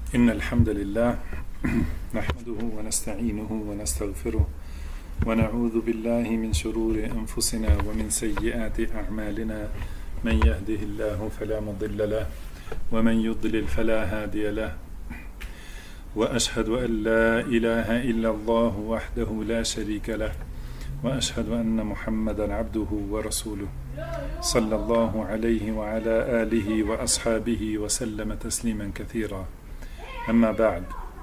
إن الحمد لله نحمده ونستعينه ونستغفره ونعوذ بالله من شرور أنفسنا ومن سيئات أعمالنا من يهده الله فلا مضل له ومن يضلل فلا هادي له وأشهد أن لا إله إلا الله وحده لا شريك له وأشهد أن محمدا عبده ورسوله صلى الله عليه وعلى آله وأصحابه وسلم تسليما كثيرا. Amma ba'd.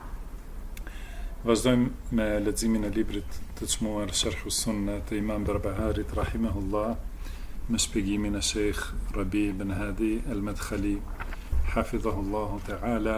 Vazhdojmë me leximin e librit të çmuar Sharh us-Sunnah të Imam Barbaharit rahimahullah me shpjegimin e Sheikh Rabi ibn Hadi al-Madkhali hafidhahullahu ta'ala.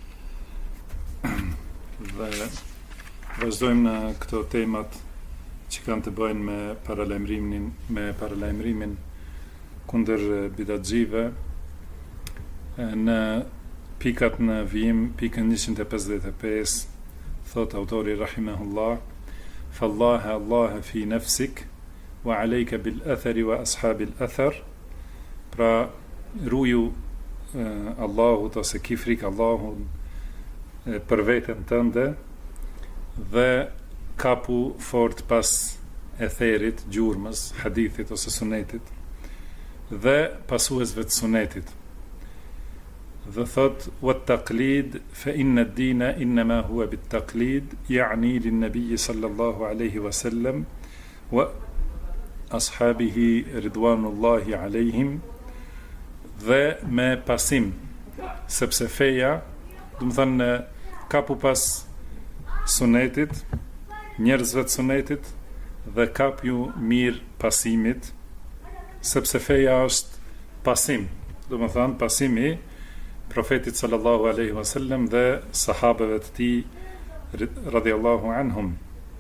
Dhe vazhdojmë në këto temat që kanë të bëjnë me paralajmërimin kundër bidatxive në pikat në vijim, pikën 155, thot autori rahimahullah, fallaha Allah fi nafsik, wa alejka bil athari wa ashabil athar, pra ruju Allahut ose kifrik Allahut për veten tënde dhe kapu fort pas etherit, gjurmës, hadithit ose sunetit dhe pasuesve të sunetit. Dhe thot wat-taqlid fa inna ad-dina inma huwa bit-taqlid yani lin-nabiy sallallahu alayhi wa sallam wa ashabihi ridwanullahi alayhim, dhe me pasim, sepse feja do të thënë kapu pas sunetit, njerëzve të sunetit, dhe kapju mirë pasimit, sepse feja është pasim, do të thënë pasimi profetit sallallahu alaihi wasallam dhe sahabeve të tij radhiyallahu anhum.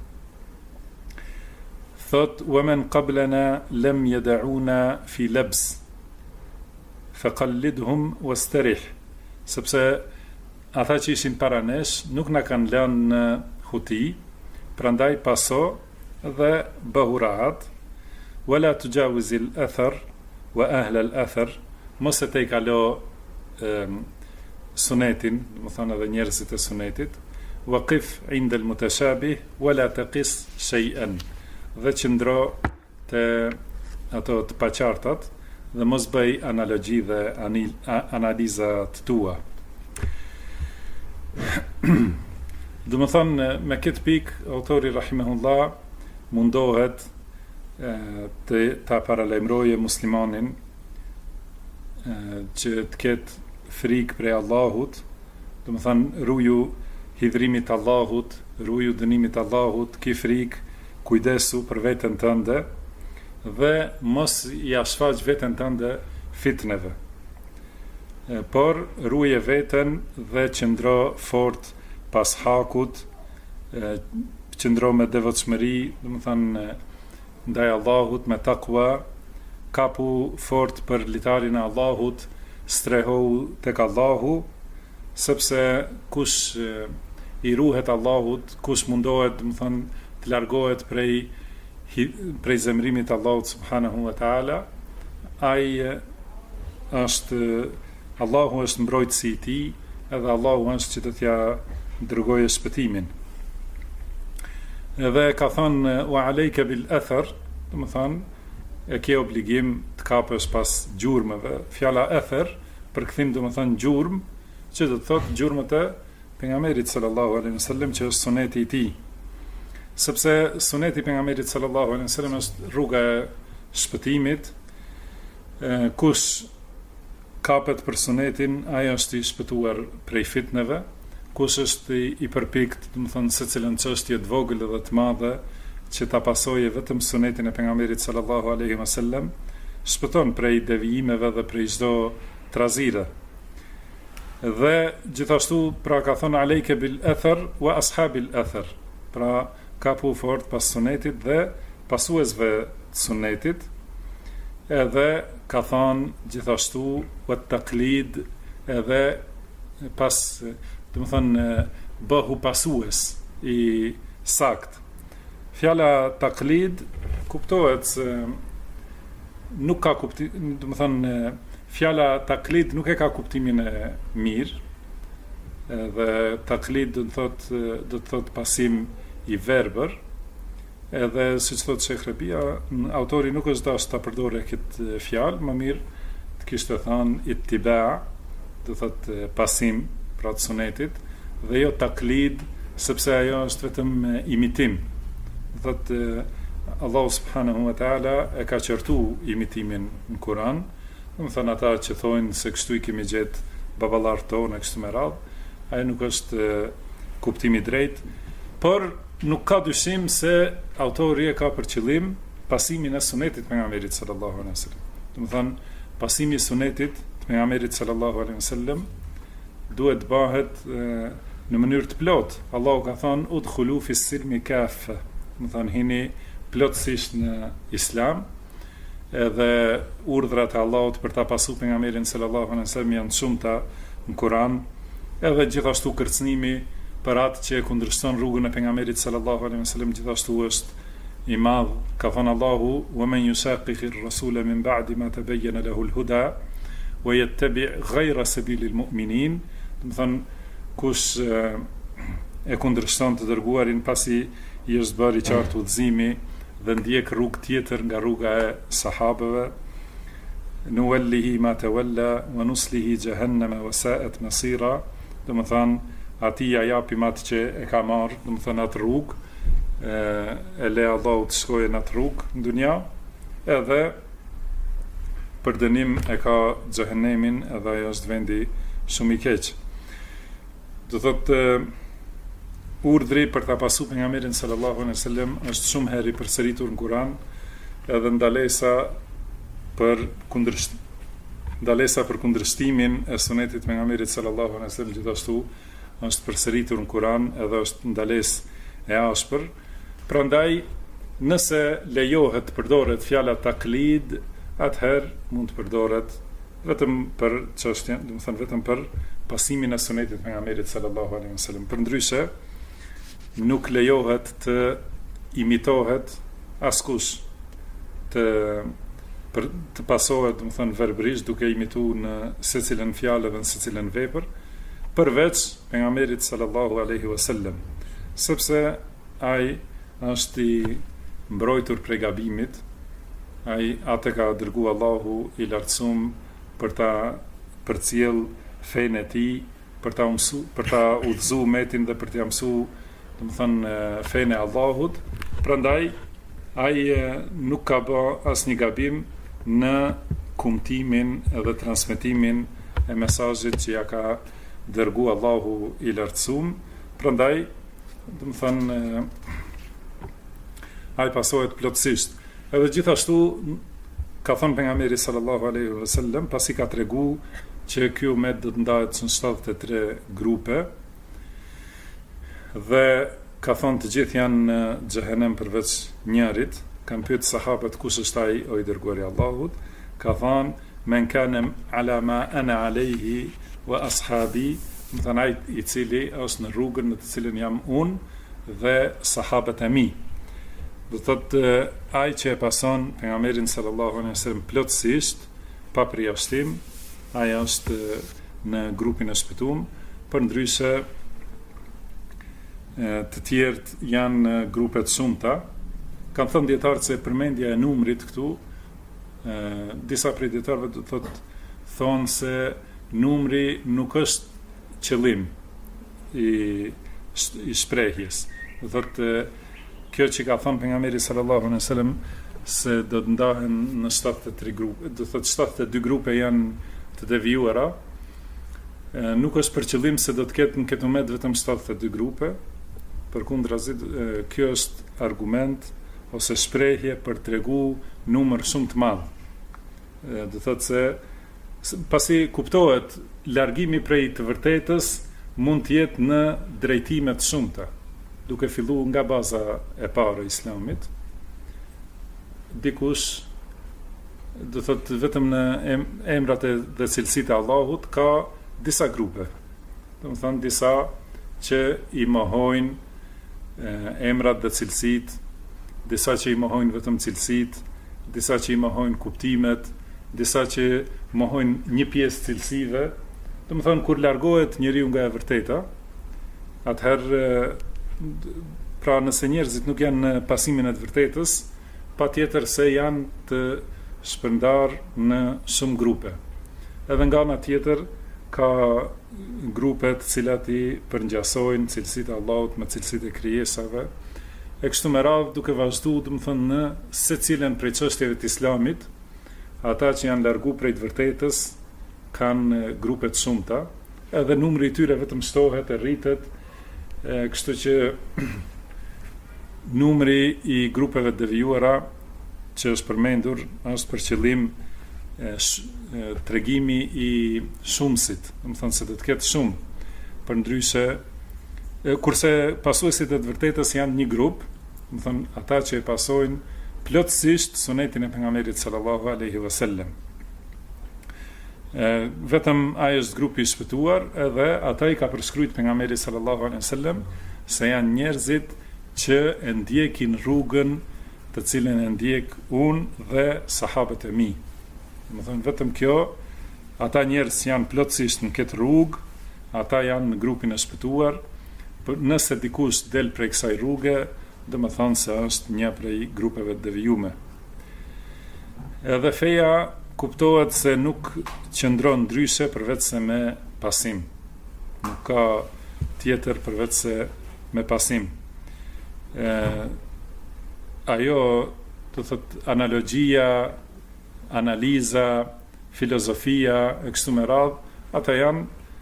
Thot wa man qablana lam yad'una fi labs faqallidhum wastarih, sepse ata që ishin para nesh nuk na kanë lënë në huti, prandaj paso dhe bëhu rahat, wala tujawiz al-athar wa ahla al-athar, mos e te kalo sunetin, do të thonë edhe njerëzit e sunetit, waqif inda al-mutashabih wala taqis shay'an, dhe qëndro te ato të paqartat dhe mos bëj analogji dhe analiza të tua. Do të thonë me këtë pikë autori rahimahullah mundohet ta paralajmërojë muslimanin që të ketë frikë prej Allahut, do të thënë ruju hidhrimit Allahut, ruju dënimit Allahut, ki frikë, kujdesu për veten tënde dhe mos ja shfaq veten tënde fitneve. Por ruje veten dhe qëndro fort pas hakut, qëndro me devotshmëri, do të thënë ndaj Allahut me takwa, kapu fort për litarin e Allahut, strehohu tek Allahu, sepse kush i ruhet Allahut, kush mundohet, do të thënë, të largohet prej zemrimit Allahut subhanahu wa taala, ai është Allahu është mbrojtësi i tij, edhe Allahu është që do t'ja dërgojë shpëtimin. Edhe ka thënë wa alejka bil athar, do të thënë e ke obligim të kapësh pas gjurmëve. Fjala ether për këthim do të thënë gjurmë, që do të thotë gjurmët e pejgamberit sallallahu alaihi wasallam, që është suneti i tij. Sepse suneti i pejgamberit sallallahu alaihi wasallam është rruga e shpëtimit. Kush kapet për sunetin, ai është i shpëtuar prej fitneve. Kush është i përpikt, do të thonë secilën çështje të vogël dhe të madhe, që ta pasoje vetëm sunetin e pejgamberit sallallahu alaihi wasallam, shpëton prej devijimeve dhe prej çdo trazire. Dhe gjithashtu pra ka thonë alejke bil athar wa ashabil athar, pra kapu fort pas sunetit dhe pasuesve të sunetit, edhe ka thonë gjithashtu wa taqlid, edhe pas, do të thonë bëhu pasues i sakt. Fjala taqlid kuptohet se nuk ka kuptim, do të thënë fjala taqlid nuk e ka kuptimin e mirë, Dhe taklid do të thot pasim i verbër, edhe siç thot Sheikh Rabia, autori nuk është dashur ta përdorë këtë fjalë, më mirë të kishte thënë ittiba, do thot pasim pra të sunetit, dhe jo taklid, sepse ajo është vetëm imitim. Do thot Allahu subhanahu wa taala e ka qortu imitimin në Kur'an, do të thonë ata që thonë se kështu i kemi gjetë baballarët tonë kështu me radhë, ai nuk është kuptimi i drejtë, por nuk ka dyshim se autori e ka për qëllim pasimin e sunetit të pejgamberit sallallahu alaihi wasallam. Do të thonë pasimi i sunetit të pejgamberit sallallahu alaihi wasallam duhet të bëhet në mënyrë të plotë. Allahu ka thënë udkhulu fi silmi kafa, do të thonë hini plotësisht në Islam, edhe urdhrat e Allahut për ta pasur pejgamberin sallallahu alaihi wasallam janë shumëta në Kur'an, edhe gjithashtu kërcënimi për atë që e kundërshton rrugën e pejgamberit sallallahu alaihi wasallam gjithashtu është i madh. Ka thënë Allahu: "Wa man yushaqiqi ar-rasula min ba'di ma tabayyana lahu al-huda wa yattabi' ghayra sabili al-mu'minin", do të thonë kush e kundërshton të dërguarin pasi i është bërë i qartë udhëzimi dhe ndjek rrugë tjetër nga rruga e sahabëve, nuwallihi ma tawalla wa nuslihi jahannama wa sa'at masira, do të thonë ati ja japim atë që e ka marrë, do të thonë atë rrugë, e le Allahu të shkojë në atë rrugë në dunja, edhe për dënim e ka xhehenemin, edhe ajo është vendi shumë i keq. Do thotë urdhri për ta pasur pejgamberin sallallahu alaihi wasallam është shumë herë i përsëritur në Kur'an, edhe ndalesa për kundërshtimin e sunetit të pejgamberit sallallahu alaihi wasallam gjithashtu është përsëritur në Kur'an, edhe është ndalesë e ashpër. Prandaj, nëse lejohet të përdoret fjala taklid, atëherë mund të përdoret vetëm për çështjen, do të thënë vetëm për pasimin e sunetit të pejgamberit sallallahu alaihi wasallam. Përndryshe, nuk lejohet të imitohet askush, të pasohet, do të thënë verbrisht, duke imituar në secilën fjalë dhe në secilën vepër, përveç pejgamberit sallallahu alaihi wasallam, sepse ai është i mbrojtur prej gabimit, ai atë ka dërguar Allahu i lartësuar për ta përcjell fenë e tij, për ta udhëzuar umetin dhe për t'i mësuar, do të thënë fenë e Allahut. Prandaj ai nuk ka bë asnjë gabim në kumtimin edhe transmetimin e mesazhit që ja ka dërgu Allahu i lartësuar. Prandaj, do të thënë ai pasohet plotësisht. Edhe gjithashtu ka thënë pejgamberi sallallahu alaihi wasallam, pasi ka treguar që ky umet do të ndahet në 73 grupe, dhe ka thënë të gjithë janë në xhehenem përveç njërit. Kanë pyetur sahabët kush është ai o i dërguari i Allahut, ka thënë men kana ala ma ana alayhi wa ashabi, më thënë ai i cili është në rrugën në të cilën jam unë dhe sahabët e mi. Do thotë ai që e pason pejgamberin sallallahu alaihi wasallam plotësisht, pa përjashtim, ai është në grupin e shpëtuar, përndryshe të tjerët janë në grupe të shumta. Kanë thënë dietarët se përmendja e numrit këtu, disa prej dietarëve do thonë se numri nuk është qëllim i shprehjes. Do thotë kjo që ka thënë pejgamberi sallallahu alaihi wasallam se do të ndahen në 73 grupe, do thotë 72 grupe janë të devijuara, nuk është për qëllim se do të ketë në këtë umet vetëm 72 grupe. Përkundrazi, kjo është argument ose shprehje për tregu numër shumë të madh. Do thotë se pasi kuptohet largimi prej të vërtetës mund të jetë në drejtime të shumta, duke filluar nga baza e parë e Islamit. Dikush do thotë vetëm në emrat dhe cilësitë e Allahut ka disa grupe. Do të thonë disa që i mohojnë emrat dhe cilësitë, disa që i mohojnë vetëm cilësitë, disa që i mohojnë kuptimet, disa që mohojnë një pjesë cilësive do të thonë kur largohet njeriu nga e vërteta, atëherë pra nëse njerëzit nuk janë në pasimin e të vërtetës, patjetër se janë të shpërndar në shumë grupe. Edhe nga ana tjetër ka grupe të cilat i përngjasojnë cilësitë e Allahut me cilësitë e krijesave. E kështu me radhë duke vazhduar domethënë në secilën prej çështjeve të Islamit, ata që janë largu prej të vërtetës kanë grupe të shumta, edhe numri i tyre vetëm shtohet e rritet, kështu që numri i grupeve të devijuara që është përmendur është për qëllim tregimi i shumësit, domethënë se do të ketë shumë, përndryshe kurse pasuesit e të vërtetës janë një grup, domethënë ata që e pasojnë plotësisht sunetin e pejgamberit sallallahu alaihi wasallam. Vetëm ai është grupi i shpëtuar, edhe ata i ka përshkruajtur pejgamberi sallallahu alaihi wasallam se janë njerëzit që e ndjekin rrugën të cilën e ndjek unë dhe sahabët e mi. Domethënë vetëm kjo, ata njerëz janë plotësisht në këtë rrugë, ata janë në grupin e shpëtuar. Nëse dikush del prej kësaj rruge, domethënë se është një prej grupeve të devijuara. Edhe feja kuptohet se nuk qëndron ndryshe përveç se me pasim. Nuk ka tjetër përveç se me pasim. Ajo, do thot, analogjia, analiza, filozofia, e kështu me radhë, ata janë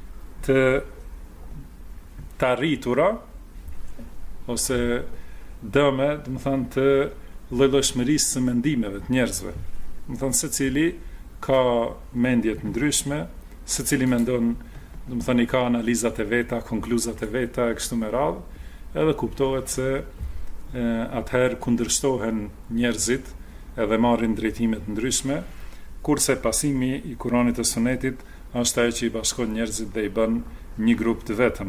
të arritura, ose dëme, do të thënë, të llojshmërisë së mendimeve të njerëzve. Do të thënë, secili ka mendje të ndryshme, secili mendon, do të thënë, i ka analizat e veta, konkluzat e veta, e kështu me radhë, edhe kuptohet se atëherë kundërshtohen njerëzit edhe marrin drejtime të ndryshme, kurse pasimi i Kuranit e Sunetit është ajo që i bashkon njerëzit dhe i bën një grup të vetëm.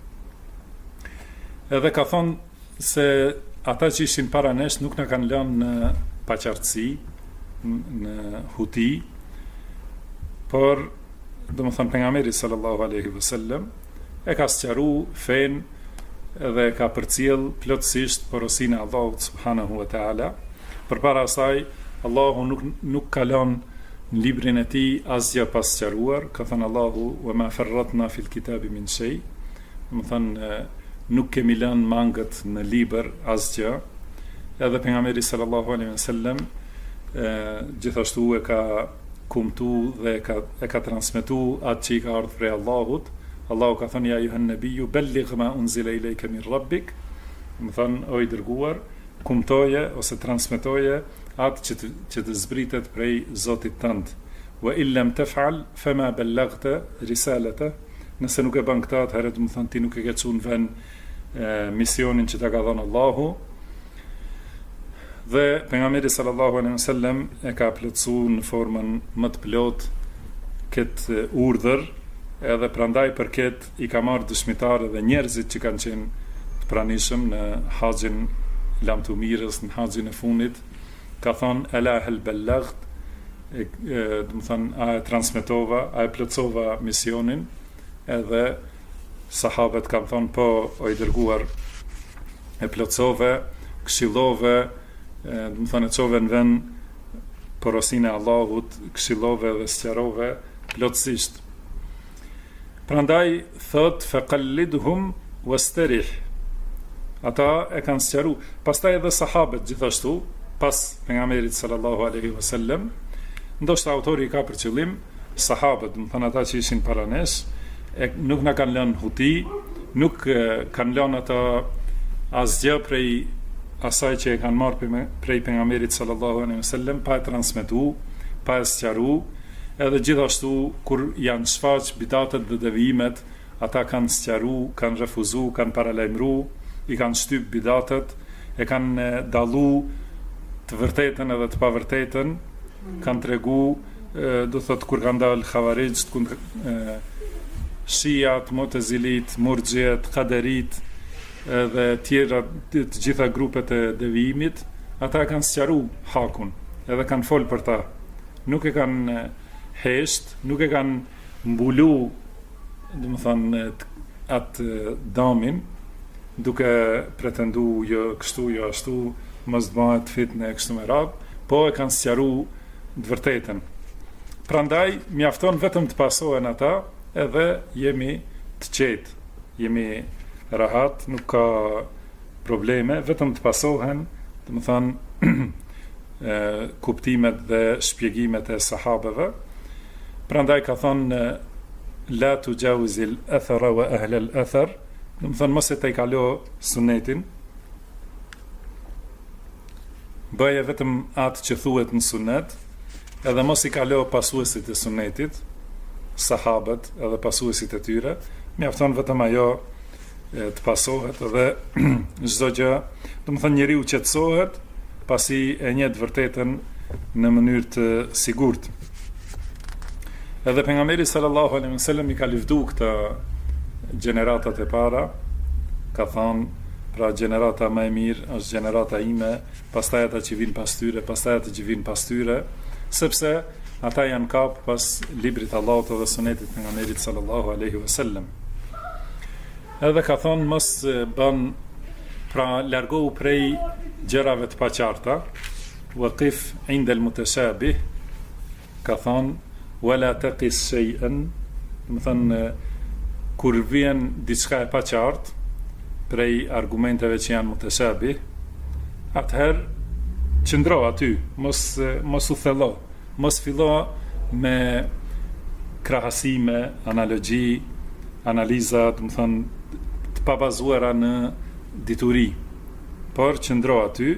Edhe ka thonë se ata që ishin para nesh nuk na kanë lënë në paqartësi, në huti, por domethënë pejgamberi sallallahu alaihi wasallam e ka sqaruar fen edhe ka përcjell plotësisht porosinë e Allahut subhanahu wa taala. Përpara asaj, Allahu nuk ka lënë në librin e tij asgjë pas sqaruar, ka thënë Allahu wa ma farratna fil kitabi min shay. Domethënë nuk kemi lënë mangët në libër asgjë. Edhe pejgamberi sallallahu alaihi wasallam gjithashtu e ka kumtu dhe e ka transmetu atë që i ka ardhur prej Allahut. Allahu ka thënë ja ayuhan nabiyyu balligh ma unzila ilayka min rabbik. Do të thonë o i dërguar, kumtoje ose transmetoje atë që të zbritet prej Zotit tënd. Wa illam taf'al fama ballaghta risalata. Nëse nuk e bën këtë, atëherë do të thonë ti nuk e ke çuar në vend misionin që ta ka dhënë Allahu. Dhe pejgamberi sallallahu alaihi wasallam e ka plotësuar në formën më të plot këtë urdhër, edhe prandaj përket i ka marrë dëshmitarë dhe njerëzit që kanë qenë të pranishëm në haxhin lamtumirës, në haxhin e fundit, ka thonë ela hel bellagt, do të thonë a e transmetova, a e plotësova misionin, edhe sahabët kanë thonë po o i dërguar, e plotësove, këshillove, do të thonë e çove në vend porosinë e Allahut, këshillove dhe sqarove plotësisht. Prandaj thot faqallidhum wastarih. Ata e kanë sqaruar. Pastaj edhe sahabët gjithashtu, pas pejgamberit sallallahu alaihi wasallam, ndoshta autori ka për qëllim sahabët, do të thonë ata që ishin para nesh, nuk na kanë lënë huti, nuk kanë lënë ata asgjë prej asaj që e kanë marrë prej pejgamberit sallallahu alaihi wasallam, pa e transmetuar, pa e sqaruar. Edhe gjithashtu kur janë shfaq bidatet dhe devijimet, ata kanë sqaruar, kanë refuzuar, kanë paralajmëruar, i kanë shtyp bidatet, e kanë dallu të vërtetën edhe të pavërtetën, kanë treguar, do thot kur kanë dalë Khawarijt, Shiat, Mu'tazilit, Murxhiet, Qaderit dhe tjera të gjitha grupet e devijimit, ata kanë sqaruar hakun, edhe kanë folë për ta. Nuk e kanë hesht, nuk e kanë mbulu do të thonë atë damin, duke pretendu jo kështu, jo ashtu, mos bëhet fitnë e kështu me radhë, po e kanë sqaru të vërtetën. Prandaj mjafton vetëm të pasohen ata, edhe jemi të qetë, jemi rahat, nuk ka probleme, vetëm të pasohen, do të thonë kuptimet dhe shpjegimet e sahabeve. Prandaj ka thonë la tujawizil athara wa ahla al athar, do të thonë mos e tej kalo sunetin, bëje vetëm atë që thuhet në sunet, edhe mos i kalo pasuesit e sunetit, sahabët edhe pasuesit e tyre, mjafton vetëm ajo të pasohet edhe çdo gjë, do të thonë njeriu qetësohet pasi e njeh të vërtetën në mënyrë të sigurt. Edhe pejgamberi sallallahu alaihi wasallam i ka lëvdu këta gjeneratat e para, ka thonë pra gjenerata më e mirë është gjenerata ime, pastaj ata që vinë pas tyre, pastaj ata që vinë pas tyre, sepse ata janë kap pas librit Allahut dhe sunetit pejgamberit sallallahu alaihi wasallam. Edhe ka thonë mos bën, pra largohu prej gjërave të paqarta, waqif inda al-mutashabih, ka thonë wala taqis shay'an, do të thonë kur vjen diçka e paqartë prej argumenteve që janë mutashabih, atëherë qëndro aty, mos u thello, mos fillo me krahasime, analogji, analiza, do të thonë të pabazuara në dituri, por qëndro aty.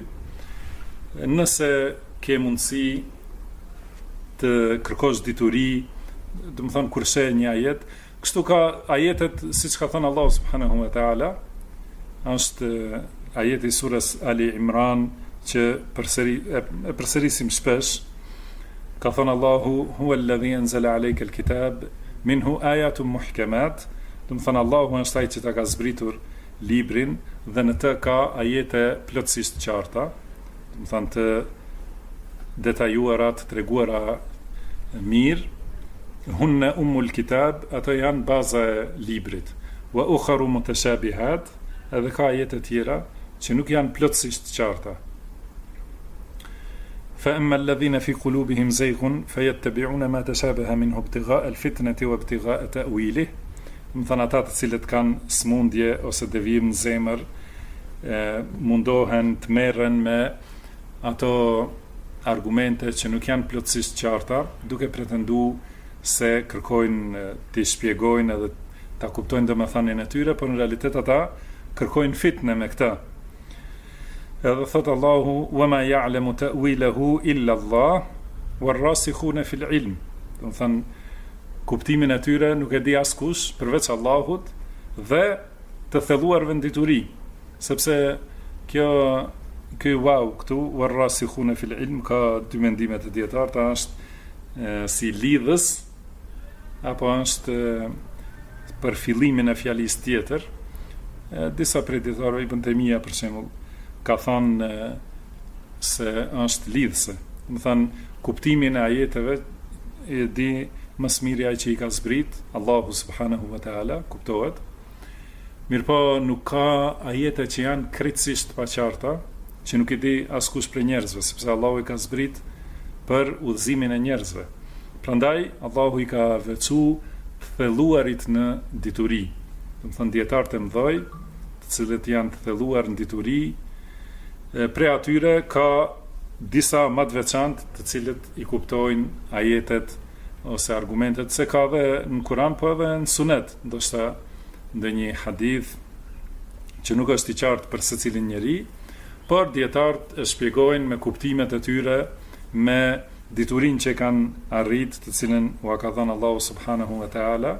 Nëse ke mundësi të kërkosh dituri, do të thonë kur sheh një ajet, kështu ka ajetet siç ka thënë Allahu subhanahu wa taala, është ajeti surës Ali Imran që përsërisim shpesh. Ka thënë Allahu huwa alladhi anzala alayka alkitab minhu ayatun muhkamat, do të thënë Allahu është ai që ta ka zbritur librin dhe në të ka ajete plotësisht qarta, do të thënë të detajuara, të treguara mirë. Hunna ummul kitab, ato janë baza e librit. Wa ukharu mutashabihat, edhe ka ajete tjera që nuk janë plotësisht qarta. Fa amma alladhina fi qulubihim zayghun fayattabi'una ma tashabaha minhu ibtigha'a al-fitnati wa ibtigha'a ta'wilih. Do të thonë ata të cilët kanë smundje ose devijim në zemër, mundohen të merren me ato argumente që nuk janë plotësisht qarta, duke pretenduar se kërkojnë të shpjegojnë edhe ta kuptojnë domethënien e tyre, por në realitet ata kërkojnë fitnë me këta. Edhe thot Allahu wa ma ya'lamu ta'wilahu illa Allah warasikhuna fil ilm. Do të thënë kuptimin e tyre nuk e di askush përveç Allahut dhe të thelluarve në dituri, sepse ky wow këtu warasikhuna fil ilm ka dy mendime të dietarë, është si lidhës apo është për fillimin e fjalisë tjetër. Disa prej dietarëve, Ibn Taymija për shembull, ka thënë se është lidhëse. Do të thënë kuptimin e ajeteve e di më së miri ai që i ka zbrit Allahu subhanahu wa taala, kuptohet. Mirëpo nuk ka ajete që janë krejtësisht paqarta, që nuk i di askush prej njerëzve, sepse Allahu i ka zbrit për udhëzimin e njerëzve. Prandaj Allahu i ka veçu thelluarit në dituri. Do të thënë dietarët e mëdhej, të cilët janë të thelluar në dituri, prej atyre ka disa më të veçantë, të cilët i kuptojnë ajetet ose argumentet, se ka dhe në Kur'an, po edhe në Sunet, ndoshta ndonjë hadith që nuk është i qartë për secilin njeri, por dietarët e shpjegojnë me kuptimet e tyre, me diturinë që kanë arrit, të cilën u ka dhënë Allahu subhanahu wa taala.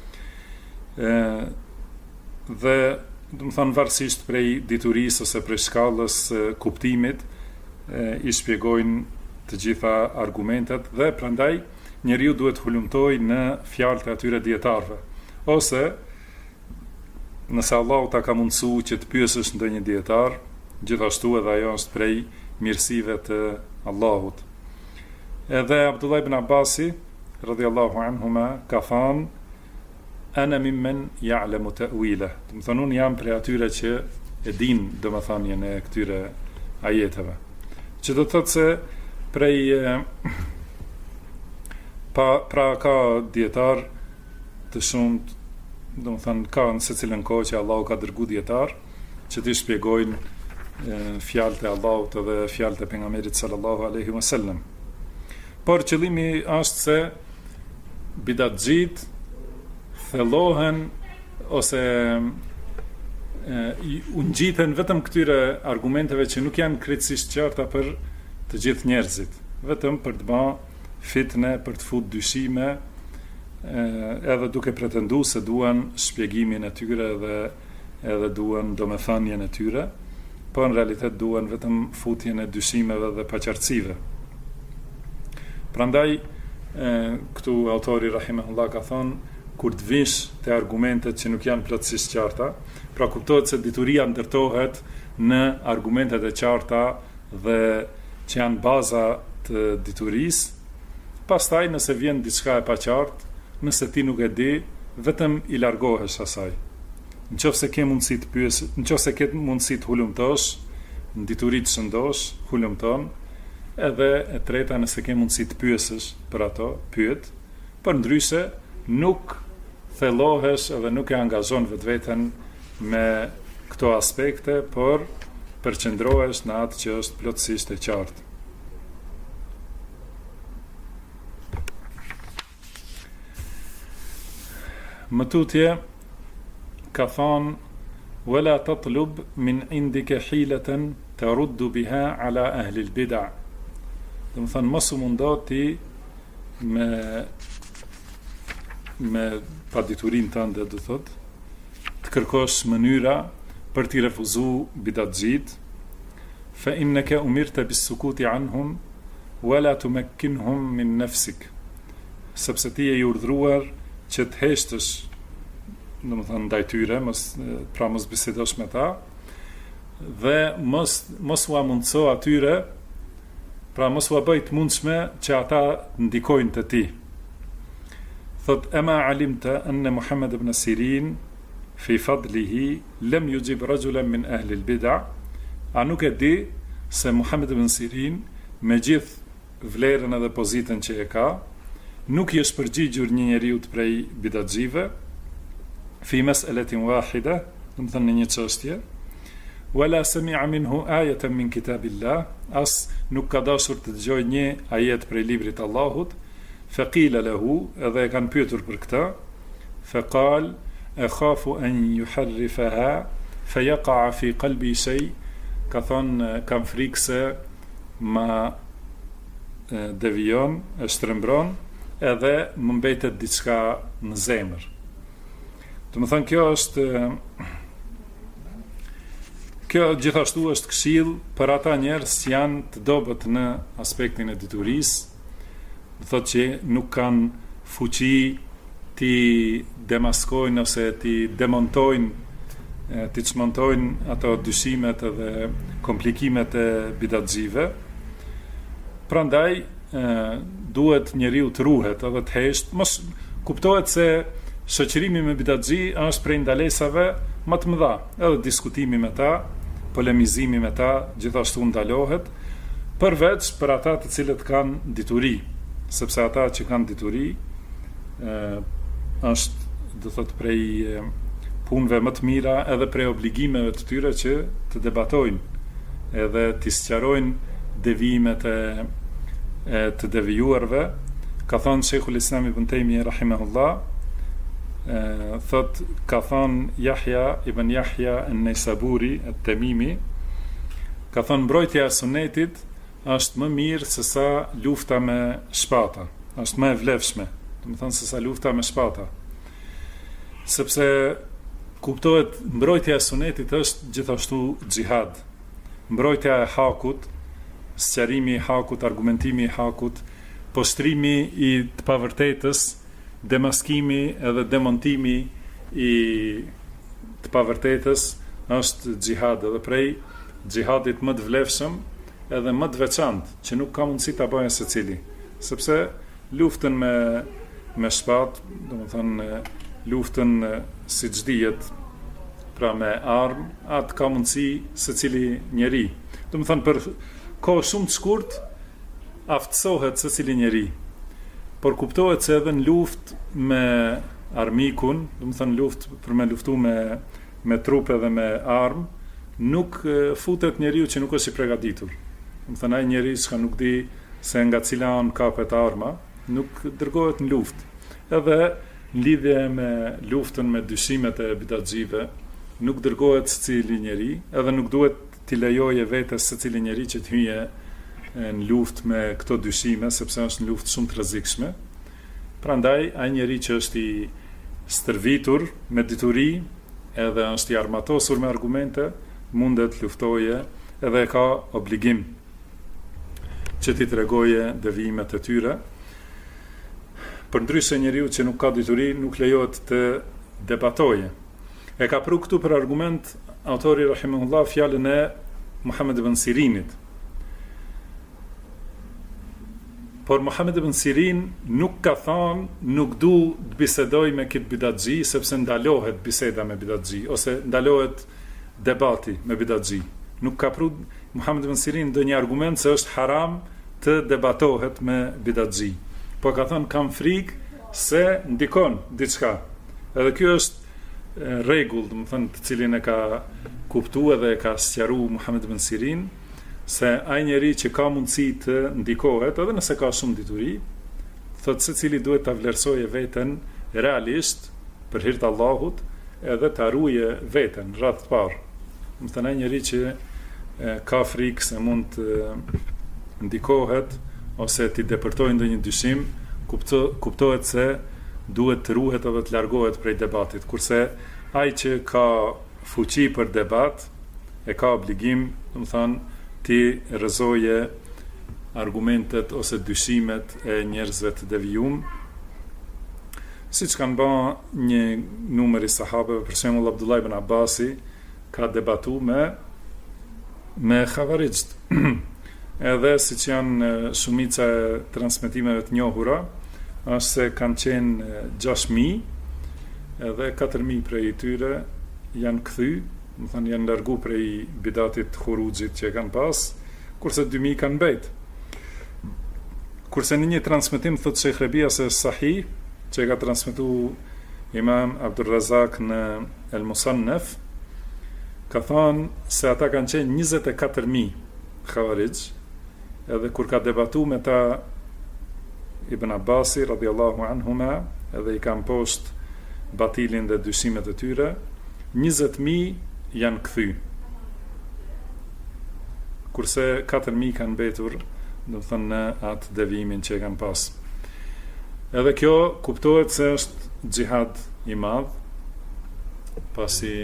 Dhe do të thonë varësisht prej diturisë ose prej shkallës kuptimit i shpjegojnë të gjitha argumentet, dhe prandaj njeriu duhet hulumtoj në fjalët e atyre dietarëve, ose nëse Allahu ta ka mundësu që të pyesësh ndonjë dietar, gjithashtu edhe ajo është prej mirësive të Allahut. Edhe Abdullah ibn Abbasi radhiyallahu anhuma ka thënë ana mimmen ya'lamu ta'wila. Do të thonë unë jam prej atyre që e din domethënien e këtyre ajeteve. Që do të thotë se prej pra ka dietar të shumt, domethënë ka në secilën kohë që Allahu ka dërguar dietar që të shpjegojnë fjalët e Allahut dhe fjalët e pejgamberit sallallahu alaihi wasallam. Por qëllimi është se bidatxhit thellohen ose u ngjiten vetëm këtyre argumenteve që nuk janë krejtësisht qarta për të gjithë njerëzit, vetëm për të bërë fitne, për të futur dyshime, edhe duke pretenduar se duan shpjegimin e tyre dhe edhe duan domethënien e tyre, por në realitet duan vetëm futjen e dyshimeve dhe paqartësive. Prandaj këtu autori rahimahullah ka thonë, kur të vish te argumentet që nuk janë plotësisht qarta, pra kuptohet se dituria ndërtohet në argumentet e qarta dhe që janë baza të diturisë. Pastaj nëse vjen diçka e paqartë, nëse ti nuk e di, vetëm i largohesh asaj. Nëse ke mundësi të pyes, nëse ke mundësi të hulumtosh, në dituri të shëndosh, hulumton, edhe e treta nëse ke mundësi të pyesësh për ato, pyet, për ndryshe nuk thellohesh edhe nuk e angazhon vetveten me këto aspekte, por përqendrohesh në atë që është plotësisht e qartë. Më tutje ka thonë wala tatlub min indike hilatan taruddu biha ala ahli al-bid'a. Do të thonë mos u mundo ti me paditurinë tënde, do thotë, të kërkosh mënyra për t'i refuzuar bidatxhit, fa innaka umirta bis-sukuti anhum wala tumakkinhum min nafsik. Sepse ti je i urdhëruar që të heshtësh, domethënë ndaj tyre, mos bisedosh me ta, dhe mos u mundso atyre, pra mos u bëj të mundshme që ata ndikojnë te ti. Thot ema alimta anna Muhammad ibn Sirin fi fadlihi lam yujib rajulan min ahli al-bid'a. A nuk e di se Muhammad ibn Sirin me gjithë vlerën edhe pozitën që e ka, nuk i është përgjigjur një njeriu të prej bidatxhive fi mas'alatin wahida, do të thënë në një çështje, wala sami'a minhu ayatan min kitabillah, as nuk ka dashur të dëgjojë një ajet prej librit të Allahut. Faqila lahu, edhe e kanë pyetur për këtë, faqal akhafu an yuharrifaha fayaqa fi qalbi shay, ka thonë kam frikë se ma devijon, e shtrembron, edhe më mbetet diçka në zemër. Do të thonë kjo gjithashtu është këshill për ata njerëz që janë të dobët në aspektin e diturisë, do thotë që nuk kanë fuqi ti demaskojnë ose ti demontojnë, ti çmontojnë ato dyshimet dhe komplikimet e bidatxhive. Prandaj duhet njeriu të ruhet edhe të hesht, mos kuptohet se shoqërimi me bidatxhi është prej ndalesave më të mëdha, edhe diskutimi me ta, polemizimi me ta gjithashtu ndalohet, përveç për ata të cilët kanë dituri, sepse ata që kanë dituri është, do thotë, prej punëve më të mira edhe prej obligimeve të tyre që të debatojnë edhe të sqarojnë devijimet e të devijuarve. Ka thonë Sheikhul Islam Ibn Taymiyah rahimahullah, thot ka thonë Yahya ibn Yahya an-Naysaburi at-Tamimi, ka thonë mbrojtja e sunetit është më mirë se sa lufta me shpata, është më e vlefshme, do të thonë se sa lufta me shpata, sepse kuptohet mbrojtja e sunetit është gjithashtu xhihad, mbrojtja e hakut, sqarimi i hakut, argumentimi i hakut, postrimi i të pavërtetës, demaskimi edhe demontimi i të pavërtetës është xhihad, edhe prej xhihadit më të vlefshëm edhe më të veçantë që nuk ka mundësi ta bëjë secili, sepse luftën me shpatë, domethënë luftën siç dihet, pra me armë, atë ka mundësi secili njeri. Do të thonë për kohë shumë të shkurt aftësohet secili njeri. Por kuptohet se edhe në luftë me armikun, do të thonë luftë për me luftu me trupe dhe me armë, nuk futet njeriu që nuk është i përgatitur. Do të thonë ai njeri që nuk di se nga cila anë kapet arma, nuk dërgohet në luftë. Edhe në lidhje me luftën me dyshimet e bidatxive, nuk dërgohet secili njeri, edhe nuk duhet t'i lejoje vetes secili njeri që të hyje në luftë me këto dyshime, sepse është në luftë shumë të rrezikshme. Prandaj ai njeri që është i stërvitur me dituri, edhe është i armatosur me argumente, mundet luftoje edhe ka obligim që t'i tregoje devijimet e tyre. Përndryshe njeriu që nuk ka dituri nuk lejohet të debatoje. E ka pru këtu për argument autori rahimahullah fjalën e Muhammed ibn Sirinit. Por Muhammed ibn Sirin nuk ka thonë nuk du të bisedoj me këtë bidatxhi, sepse ndalohet biseda me bidatxhi, ose ndalohet debati me bidatxhi. Nuk ka pru Muhammed ibn Sirin ndonjë argument se është haram të debatohet me bidatxhi. Po ka thonë kam frikë se ndikon diçka. Edhe kjo është rregull, do të thonë, të cilin e ka kuptuar dhe e ka sqaruar Muhammed ibn Sirin, se ai njeri që ka mundësi të ndikohet, edhe nëse ka shumë dituri, thotë secili duhet ta vlerësojë veten realisht për hir të Allahut, edhe ta ruaje veten rreth të parë. Do të thonë ai njeri që ka frikë se mund të ndikohet ose t'i depërtojë ndonjë dyshim, kuptohet se duhet të ruhet edhe të largohet prej debatit. Kurse ai që ka fuqi për debat e ka obligim, do të thonë, ti rrezoje argumentet ose dyshimet e njerëzve të devijum, siç kanë bërë një numër i sahabeve, për shembull Abdullah ibn Abbasi ka debatu me Khawarijt. Edhe siç janë shumica e transmetimeve të njohura, është se kanë qenë 6.000, edhe 4.000 prej tyre janë kthy, do të thonë janë largu prej bidatit hurujit që kanë pas, kurse 2.000 kanë mbet. Kurse në një transmetim thotë Sheikh Rabia se sahih, që ka transmetuar Imam Abdul Razak në El Musannaf, ka thonë se ata kanë qenë 24.000 Khawarij, edhe kur ka debatu me ta Ibn Abbasi radhiyallahu anhuma, edhe i kanë poshtë batilin dhe dyshimet e tyre, 20.000 janë kthy. Kurse 4.000 kanë mbetur, do të thënë, në atë devijimin që e kanë pas. Edhe kjo kuptohet se është xhihad i madh, pasi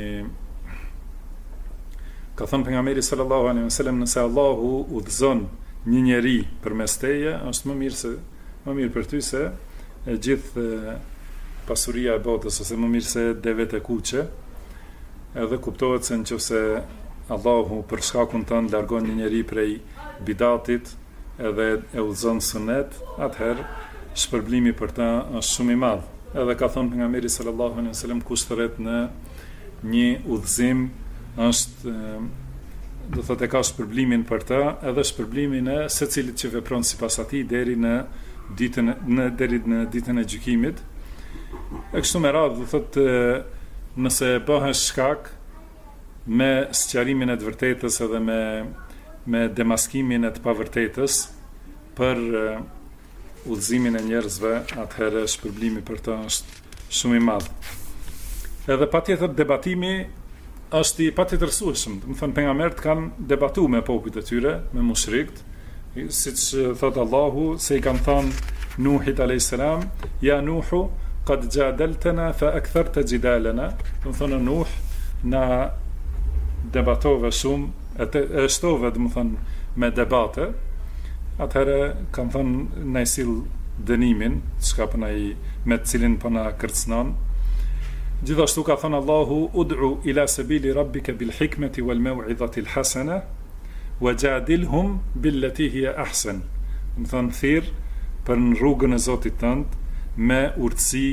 ka thënë pejgamberi sallallahu alaihi wasallam, nëse Allahu udhëzon një njeri përmes teje, është më mirë për ty se e gjithë pasuria e botës, ose më mirë se devet e kuqe. Edhe kuptohet se nëse Allahu për shkakun tënd largon një njeri prej bidatit edhe e udhëzon sunet, atëherë shpërblimi për ta është shumë i madh. Edhe ka thënë pejgamberi sallallahu alaihi wasallam, kush thret në një udhëzim është, do thotë, ka shpërblimin për ta, edhe shpërblimin e secilit që vepron sipas atij deri në ditën e gjykimit. E kështu me radhë, do thotë, nëse bëhesh shkak me sqarimin e të vërtetës edhe me demaskimin e të pavërtetës për udhëzimin e njerëzve, atëherë shpërblimi për ta është shumë i madh. Edhe patjetër debatimi është i patjetërsueshëm. Do të thonë pejgamberët kanë debatuar me popujt e tyre, me mushrikët, siç thot Allahu se i kanë thënë Nuhit alayhis salam, ja Nuhu qad jadaltana fa aktharta jidalana. Do të thonë Nuh na debatove shumë, e shtove, do të thonë, me debate. Atëherë kanë thënë na sill dënimin, çka po na me të cilin po na kërcënon. Gjithashtu ka thënë Allahu, ud'u ila sabili rabbika bil hikmeti wal maw'izati al hasana wajadilhum billati hiya ahsan. Do të thonë thirr për në rrugën e Zotit tënd me urtësi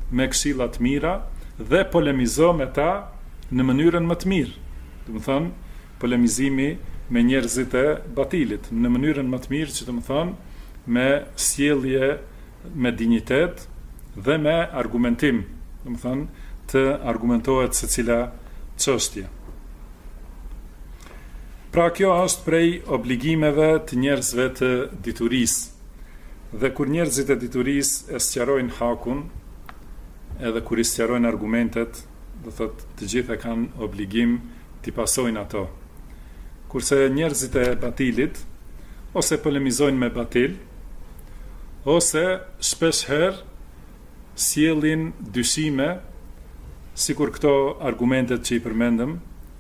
me këshilla të mira dhe polemizo me ta në mënyrën më të mirë. Do të thonë, polemizimi me njerëzit e batilit në mënyrën më të mirë, që do të thonë me sjellje me dinjitet dhe me argumentim. Do të thonë të argumentohet secila çështje. Pra kjo është prej obligimeve të njerëzve të diturisë. Dhe kur njerëzit e diturisë e sqarojnë hakun, edhe kur i sqarojnë argumentet, do thotë të gjithë kanë obligim t'i pasojnë ato. Kurse njerëzit e batilit ose polemizojnë me batil, ose shpesh herë sjellin dyshime, sikur këto argumentet që i përmendëm,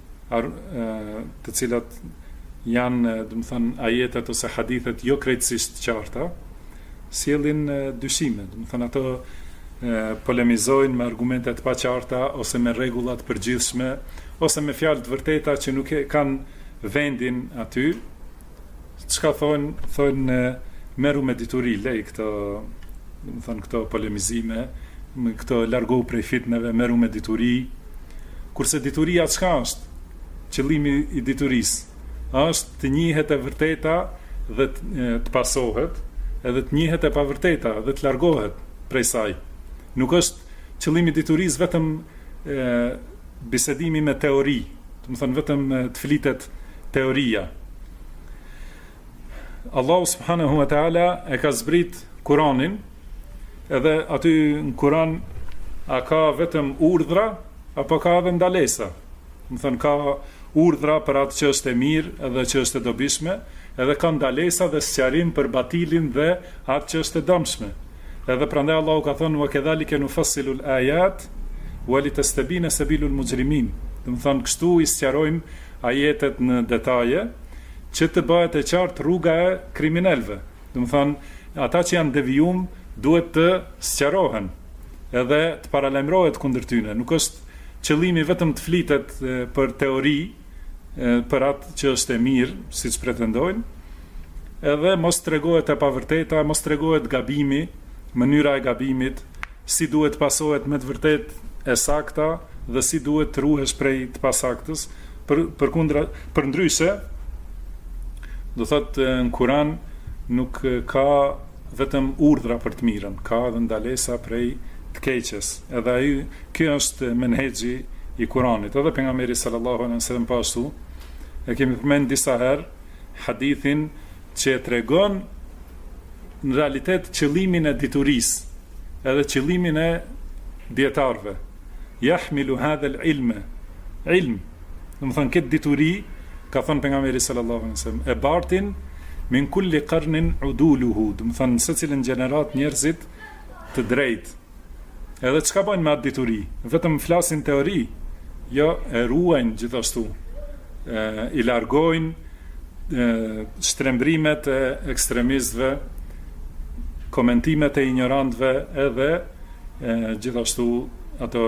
të cilat janë, do të thonë, ajetet ose hadithet jo krejtësisht qarta, sjellin dyshime, do të thonë ato polemizojnë me argumentet pa qarta ose me rregullat përgjithshme ose me fjalë të vërteta që nuk kanë vendin aty. Çka thonë merru me dituri, lej këto, do të thonë këto polemizime, me këto largohu prej fitneve, merru me dituri. Kurse dituria çka është? Qëllimi i diturisë është të njihet e vërteta dhe të pasohet, edhe të njihet e pavërteta dhe të largohet prej saj. Nuk është qëllimi i diturisë vetëm bisedimi me teori, do të thonë vetëm të flitet teoria. Allahu subhanahu wa taala e ka zbrit Kur'anin, edhe aty në Kur'an a ka vetëm urdhra apo ka edhe ndalesa? Do të thonë ka urdhra për atë që është e mirë edhe që është e dobishme, edhe ka ndalesa dhe sqarim për batilin dhe atë që është e dëmshme. Edhe prandaj Allahu ka thënë: "Wa kedhalika nufassilu al-ayat wa litastabina sabilul mujrimin." Do të thonë kështu i sqarojmë ajetet në detaje që të bëhet e qartë rruga e kriminalëve. Do të thonë ata që janë devijum duhet të sqarohen edhe të paralajmërohet kundër tyre. Nuk është qëllimi vetëm të flitet për teori, për atë që është e mirë, siç pretendojnë, edhe mos tregohet e pavërteta, mos tregohet gabimi, mënyra e gabimit, si duhet pasohet me të vërtet e sakta dhe si duhet të ruhesh prej të pasaktës, për ndryshe, do thotë në Kur'an nuk ka vetëm urdhra për të mirën, ka edhe ndalesa prej të keqes. Edhe ai, kjo është menhexhi i Kur'anit. Edhe pejgamberi sallallahu alaihi wasallam pashtu e kemi përmend disa herë hadithin që tregon në realitet qëllimin e diturisë, edhe qëllimin e dietarëve. Yahmilu hadha al-ilma, ilm. Do të thonë këtë dituri, ka thënë pejgamberi sallallahu alaihi wasallam, e bartin min kulli qarnin uduluhu, do të thonë se cilën gjenerat njerëzit të drejtë. Edhe çka bojnë me atë dituri? Vetëm flasin teori, jo e ruajnë gjithashtu. I largojnë shtrembrimet e ekstremistëve, komentimet e ignorantëve, edhe gjithashtu ato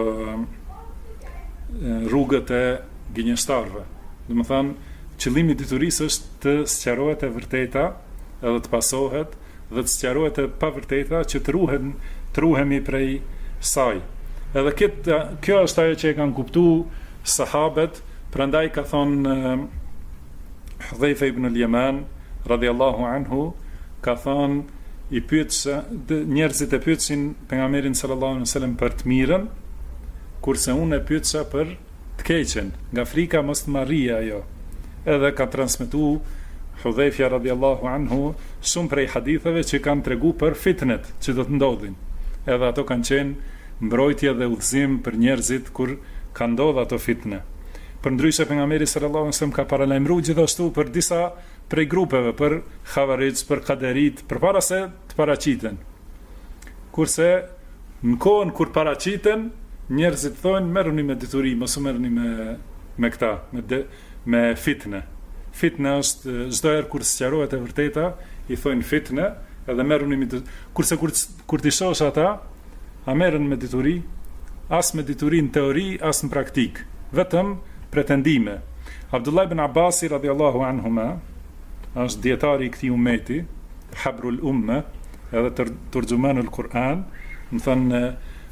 rrugët e gënjeshtarëve. Do të thonë, qëllimi i diturisë është të sqarohet e vërteta, edhe të pasohet, dhe të sqarohet e pavërteta që të ruhemi prej saj. Edhe kjo është ajo që e kanë kuptuar sahabët, prandaj ka thonë Hudhaifa ibn al-Yaman radhiyallahu anhu, ka thonë njerëzit e pyetsin pejgamberin sallallahu alaihi wasallam për të mirën, kurse unë e pyetsa për të keqen, nga frika mos të marrija ajo. Edhe ka transmetuar Hudhaifa radhiyallahu anhu shumë prej haditheve që kanë treguar për fitnet që do të ndodhin. Edhe ato kanë qenë mbrojtje dhe udhëzim për njerëzit kur ka ndodhur ato fitne. Përndryshe pejgamberi sallallahu alaihi wasallam ka paralajmëruar gjithashtu për disa prej grupeve, për Khawarij, për Qaderit, përpara se të paraqiten. Kurse në kohën kur paraqiten, njerëzit thonë merruni me dituri, mos u merrni me këta, me fitne. Fitne është çdo herë kur sqarohet e vërteta, i thonë fitne, edhe merruni me dituri. Kurse kur ti shohësh ata, a merren me dituri, as me dituri në teori, as në praktik, vetëm pretendime. Abdullah ibn Abbasi radhiyallahu anhuma është dietari i këtij ummeti, habrul umme, edhe turjumanul Kur'an, më thënë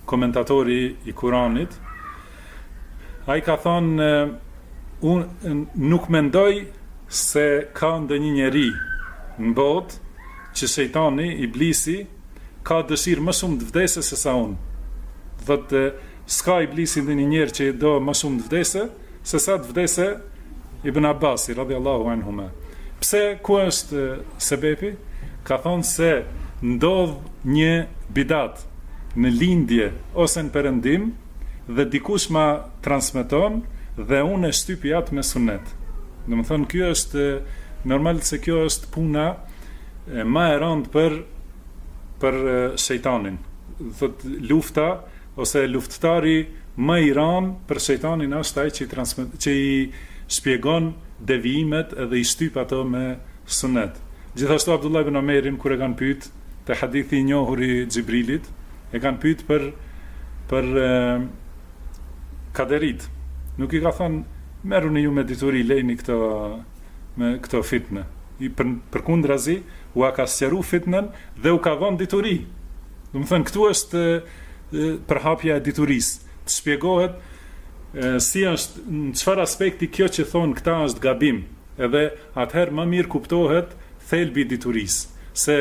komentatori i Kuranit, ai ka thonë unë nuk mendoj se ka ndonjë njeri në botë që shejtani, iblisi, ka dëshirë më shumë të vdesë se sa unë. Thotë s'ka iblisi ndonjë njerë që do më shumë të vdesë se sa të vdesë Ibn Abbasi radhiyallahu anhuma. Pse, ku është sebepi? Ka thonë se ndodh një bidat në lindje ose në perëndim dhe dikush ma transmeton dhe unë e shtypi atë me sunet. Do më thonë, kjo është normal se kjo është puna ma e rëndë për shejtanin. Thot lufta ose luftëtari më i rëndë për shejtanin është ai që i shpjegon devijimet edhe i shtyp ato me sunet. Gjithashtu Abdullah ibn Omerin kur e kanë pyet te hadithi i njohur i Xhibrilit, e kanë pyet për kaderit. Nuk i ka thënë merruni ju me dituri, lejni këto fitne. Përkundrazi u ka sqaruar fitnen dhe u ka dhënë dituri. Do të thënë këtu është përhapja e diturisë. Të shpjegohet si është, në çfarë aspekti kjo që thonë këta është gabim, edhe atëherë më mirë kuptohet thelbi i diturisë, se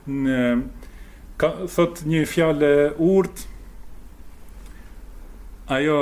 thot një fjalë urtë, ajo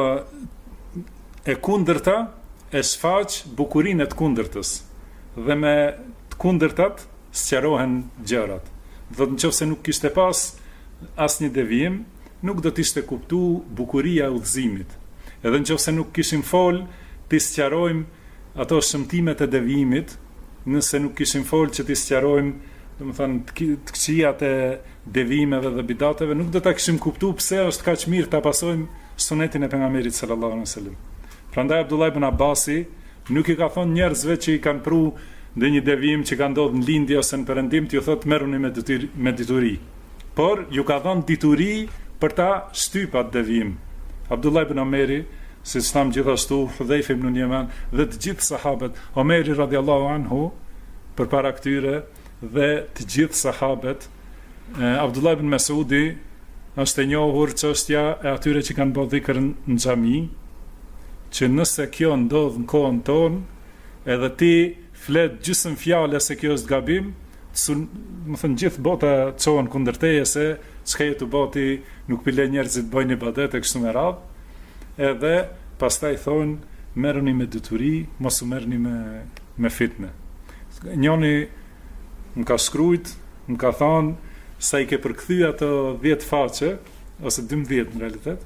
e kundërta e shfaq bukurinë e të kundërtës, dhe me të kundërtat sqarohen gjërat. Dhe nëse nuk kishte pas asnjë devijim, nuk do të ishte kuptuar bukuria e udhëzimit. Edhe nëse nuk kishim fol të sqarojmë ato shëmtimet e devijimit, nëse nuk kishim fol që të sqarojmë, domethënë të këqijat e devijimeve dhe bidateve, nuk do ta kishim kuptuar pse është kaq mirë ta pasojmë sunetin e pejgamberit sallallahu alaihi wasallam. Prandaj Abdullah ibn Abbasi nuk i ka thonë njerëzve që i kanë pru ndonjë devijim që ka ndodhur në lindje ose në perëndim, t'ju thotë merruni me dituri. Por ju ka dhënë dituri për ta shtypur atë devijim. Abdullah ibn Omeri, si tham gjithashtu Hudhaifa ibn Yaman dhe të gjithë sahabët, Omeri radhiyallahu anhu përpara këtyre dhe të gjithë sahabët, Abdullah ibn Mesudi është e njohur çështja e atyre që kanë bërë dhikr në xhami, që nëse kjo ndodh në kohën tonë, edhe ti flet gjysmë fjalë se kjo është gabim, më thënë gjithë bota çohen kundër teje se çka jetu boti nuk pile njerëzit bëjnë ibadet e kështu me radhë, edhe pastaj thonë merrni me deturi, mos u merrni me fitne. Njoni më ka shkruajt, më ka thonë sa i ke përkthy ato 10 faqe ose 12 në realitet,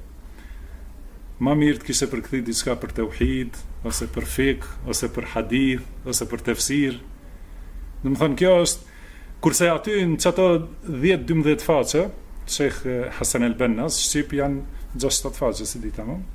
ma mirë të kishe përkthy diçka për tauhid, ose për fik, ose për hadith, ose për tefsir. Dhe më thënë, kjo është, kurse aty në qëto 10-12 faqe, Sheikh Hasan el-Bennas, Shqip janë 6-7 faqe, si dita më,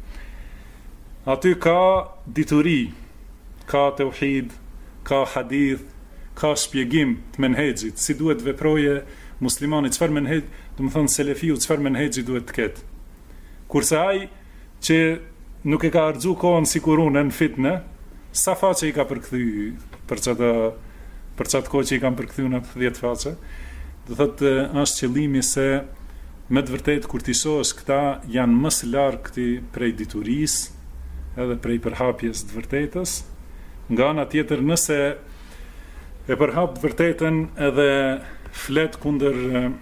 aty ka dituri, ka tauhid, ka hadith, ka shpjegim të menhexhit, si duhet veproje muslimani, çfarë menhexh, do të thonë selefiu, çfarë menhexhi duhet të ketë. Kurse ai që nuk e ka harxhu kohën sikur unë në fitne, sa faqe i ka përkthy për çatë kohë që i kanë përkthyer në 10 faqe, do thotë është qëllimi se me të vërtetë kur ti shohësh këta janë më së largë prej diturisë, edhe prej përhapjes të vërtetës. Nga ana tjetër, nëse e përhap të vërtetën edhe flet kundër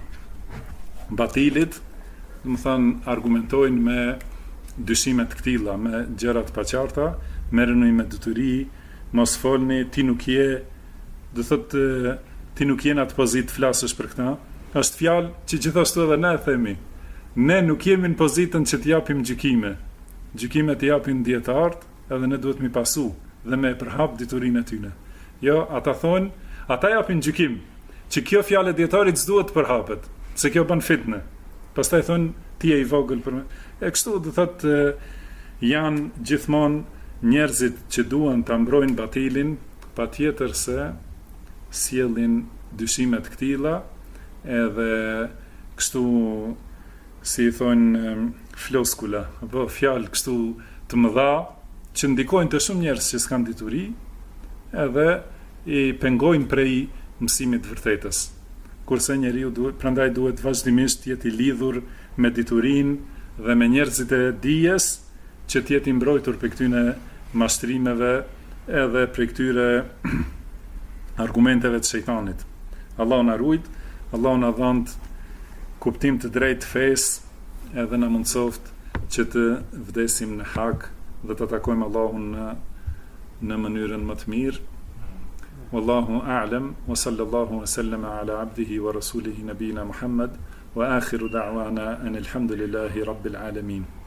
batilit, do të thonë argumentojnë me dyshime të këtilla, me gjëra të paqarta, merreni me deturi, mos folni, ti nuk je, do thotë ti nuk je në atë pozitë flasësh për këtë. Është fjalë që gjithashtu edhe ne e themi. Ne nuk jemi në pozitën që të japim gjykime. Gjykimet i japin dietarët, edhe ne duhet mi pasu dhe me përhap diturinë e tyre. Jo, ata thonë, ata japin gjykim, që kjo fjalë e dietarit s'duhet të përhapet, se kjo bën fitne. Pastaj thonë, ti je i vogël për me. E kështu do thotë janë gjithmonë njerëzit që duan ta mbrojnë batilin, patjetër se sjellin dyshime të këtilla, edhe kështu si i thonë floskula, apo fjalë kështu të mëdha që ndikojnë të shumë njerëz që s'kan dituri, edhe i pengojnë prej mësimit të vërtetës. Kurse njeriu prandaj duhet vazhdimisht të jetë i lidhur me diturinë dhe me njerëzit e dijes që t'jeti mbrojtur për këtyne mashtrimeve edhe për këtyre argumenteve të shejtanit. Allah na rujt, Allah na dhënd kuptim të drejtë fesë edhe na mundsoft që të vdesim në hak dhe të takojmë Allahun në mënyrën më të mirë. Wallahu a'lam wa sallallahu wa sallama ala abdihi wa rasulihi nabina Muhammad wa akhiru da'wana anil hamdulillahi rabbil alamin.